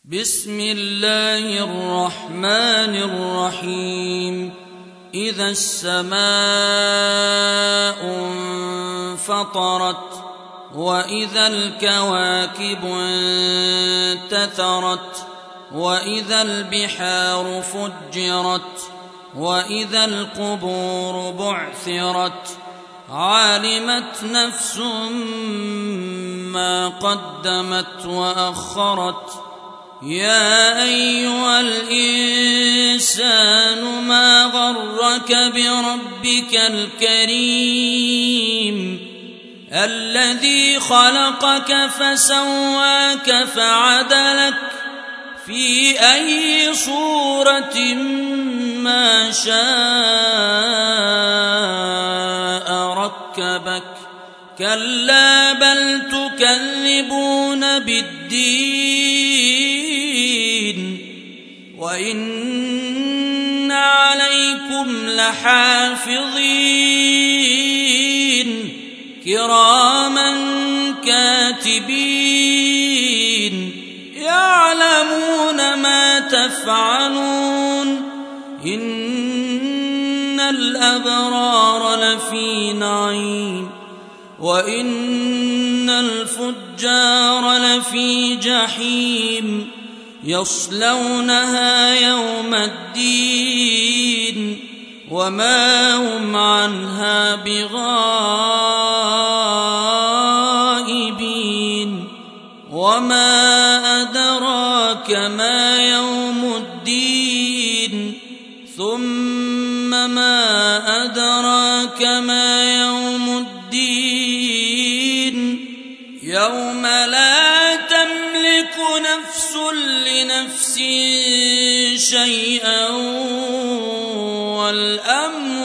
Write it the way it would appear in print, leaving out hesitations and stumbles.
بسم الله الرحمن الرحيم. إذا السماء انفطرت وإذا الكواكب انتثرت وإذا البحار فجرت وإذا القبور بعثرت علمت نفس ما قدمت وأخرت. يا أيها الإنسان ما غرك بربك الكريم الذي خلقك فسواك فعدلك في أي صورة ما شاء ركبك. كلا بل تكذبون بالدين وإن عليكم لحافظين كراما كاتبين يعلمون ما تفعلون. إن الأبرار لفي نعيم وإن الفجار لفي جحيم يصلونها يوم الدين وما هم عنها بغائبين. وما أدراك ما يوم الدين ثم ما أدراك ما يوم الدين يوم لا تملك نفس لنفس شيئا والأمر